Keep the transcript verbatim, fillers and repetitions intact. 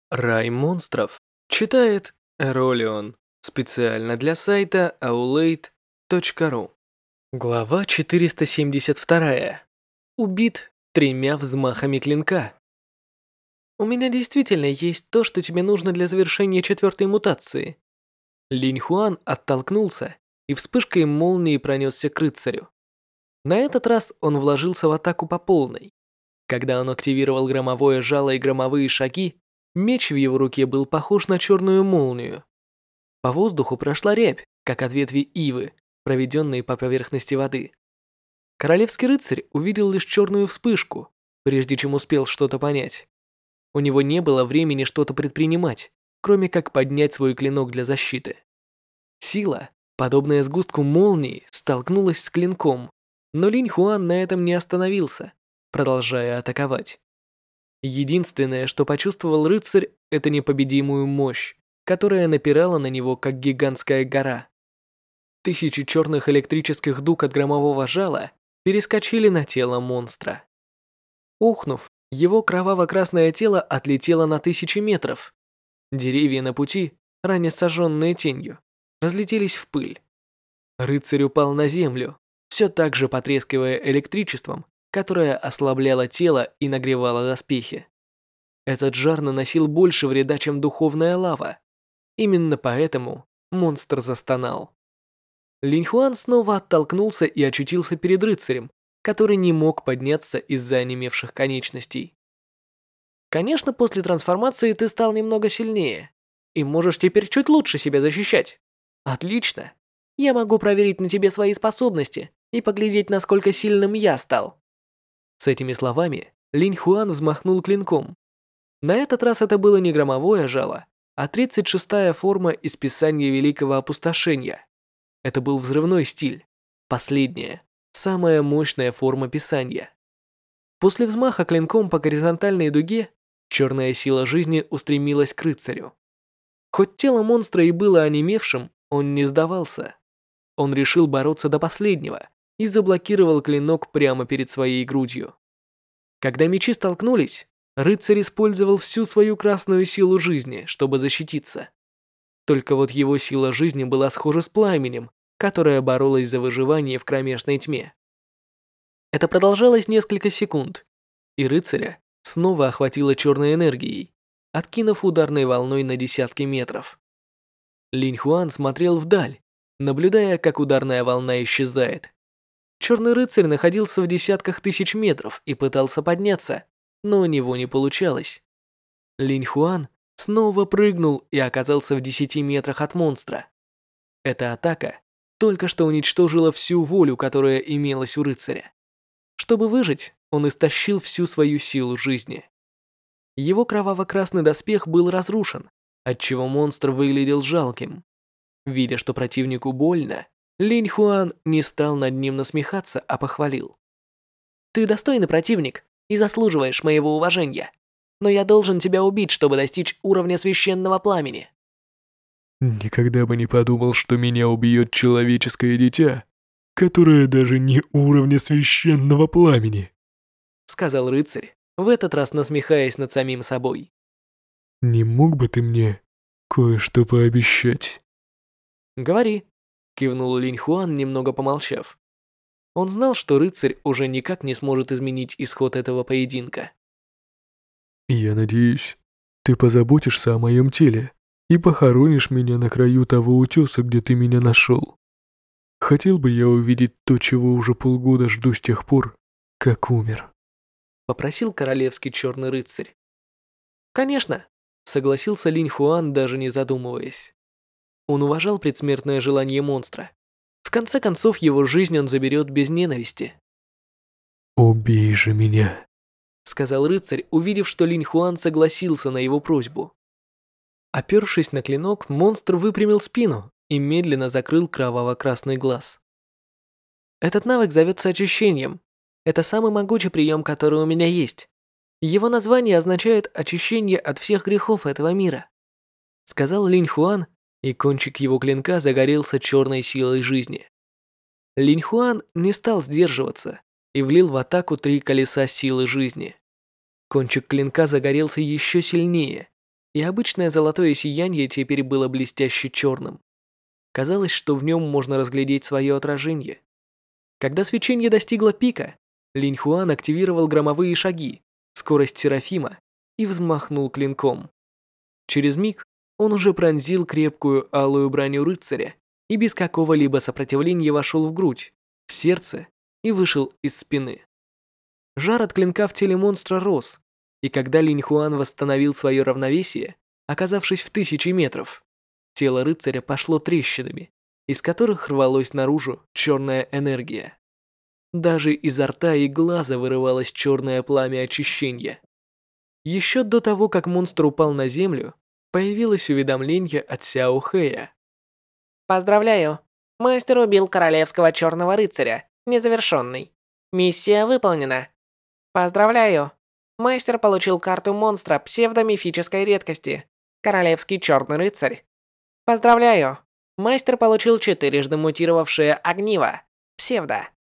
Рай монстров. Читает Эролион. Специально для сайта аулейт точка ру. Глава четыреста семьдесят два. Убит тремя взмахами клинка. У меня действительно есть то, что тебе нужно для завершения четвертой мутации. Линь Хуан оттолкнулся и вспышкой молнии пронесся к рыцарю. На этот раз он вложился в атаку по полной. Когда он активировал громовое жало и громовые шаги, меч в его руке был похож на черную молнию. По воздуху прошла рябь, как от ветви ивы, проведенной по поверхности воды. Королевский рыцарь увидел лишь черную вспышку, прежде чем успел что-то понять. У него не было времени что-то предпринимать, кроме как поднять свой клинок для защиты. Сила, подобная сгустку молнии, столкнулась с клинком, но Линь Хуан на этом не остановился, продолжая атаковать. Единственное, что почувствовал рыцарь, это непобедимую мощь, которая напирала на него, как гигантская гора. Тысячи черных электрических дуг от громового жала перескочили на тело монстра. Ухнув, его кроваво-красное тело отлетело на тысячи метров. Деревья на пути, ранее сожженные тенью, разлетелись в пыль. Рыцарь упал на землю, все так же потрескивая электричеством, которое ослабляло тело и нагревало доспехи. Этот жар наносил больше вреда, чем духовная лава. Именно поэтому монстр застонал. Линь Хуан снова оттолкнулся и очутился перед рыцарем, который не мог подняться из-за онемевших конечностей. Конечно, после трансформации ты стал немного сильнее и можешь теперь чуть лучше себя защищать. Отлично. Я могу проверить на тебе свои способности и поглядеть, насколько сильным я стал. С этими словами Линь Хуан взмахнул клинком. На этот раз это было не громовое жало, а тридцать шестая форма из Писания Великого Опустошения. Это был взрывной стиль, последняя, самая мощная форма Писания. После взмаха клинком по горизонтальной дуге, черная сила жизни устремилась к рыцарю. Хоть тело монстра и было онемевшим, он не сдавался. Он решил бороться до последнего и заблокировал клинок прямо перед своей грудью. Когда мечи столкнулись, рыцарь использовал всю свою красную силу жизни, чтобы защититься. Только вот его сила жизни была схожа с пламенем, которое боролось за выживание в кромешной тьме. Это продолжалось несколько секунд, и рыцаря снова охватило черной энергией, откинув ударной волной на десятки метров. Линь Хуан смотрел вдаль, наблюдая, как ударная волна исчезает. Черный рыцарь находился в десятках тысяч метров и пытался подняться, но у него не получалось. Линь Хуан снова прыгнул и оказался в десяти метрах от монстра. Эта атака только что уничтожила всю волю, которая имелась у рыцаря. Чтобы выжить, он истощил всю свою силу жизни. Его кроваво-красный доспех был разрушен, отчего монстр выглядел жалким. Видя, что противнику больно, Линь Хуан не стал над ним насмехаться, а похвалил. «Ты достойный противник и заслуживаешь моего уважения, но я должен тебя убить, чтобы достичь уровня священного пламени». Никогда бы не подумал, что меня убьет человеческое дитя, которое даже не уровня священного пламени, сказал рыцарь, в этот раз насмехаясь над самим собой. Не мог бы ты мне кое-что пообещать? Говори, кивнул Линь Хуан, немного помолчав. Он знал, что рыцарь уже никак не сможет изменить исход этого поединка. Я надеюсь, ты позаботишься о моем теле и похоронишь меня на краю того утеса, где ты меня нашел. Хотел бы я увидеть то, чего уже полгода жду с тех пор, как умер. Попросил королевский черный рыцарь. Конечно, согласился Линь Хуан, даже не задумываясь. Он уважал предсмертное желание монстра. В конце концов, его жизнь он заберет без ненависти. «Убей же меня», — сказал рыцарь, увидев, что Линь Хуан согласился на его просьбу. Опершись на клинок, монстр выпрямил спину и медленно закрыл кроваво-красный глаз. Этот навык зовется очищением. Это самый могучий прием, который у меня есть. Его название означает «очищение от всех грехов этого мира», — сказал Линь Хуан, и кончик его клинка загорелся черной силой жизни. Линь Хуан не стал сдерживаться и влил в атаку три колеса силы жизни. Кончик клинка загорелся еще сильнее, и обычное золотое сияние теперь было блестяще черным. Казалось, что в нем можно разглядеть свое отражение. Когда свечение достигло пика, Линь Хуан активировал громовые шаги, скорость Серафима и взмахнул клинком. Через миг он уже пронзил крепкую алую броню рыцаря и без какого-либо сопротивления вошел в грудь, в сердце и вышел из спины. Жар от клинка в теле монстра рос, и когда Линь Хуан восстановил свое равновесие, оказавшись в тысячи метров, тело рыцаря пошло трещинами, из которых рвалась наружу черная энергия. Даже изо рта и глаза вырывалось черное пламя очищения. Еще до того, как монстр упал на землю, появилось уведомление от Сяо Хэя. Поздравляю! Мастер убил королевского черного рыцаря, незавершенный. Миссия выполнена. Поздравляю! Мастер получил карту монстра псевдомифической редкости. Королевский черный рыцарь. Поздравляю! Мастер получил четырежды мутировавшее огниво. Псевдо.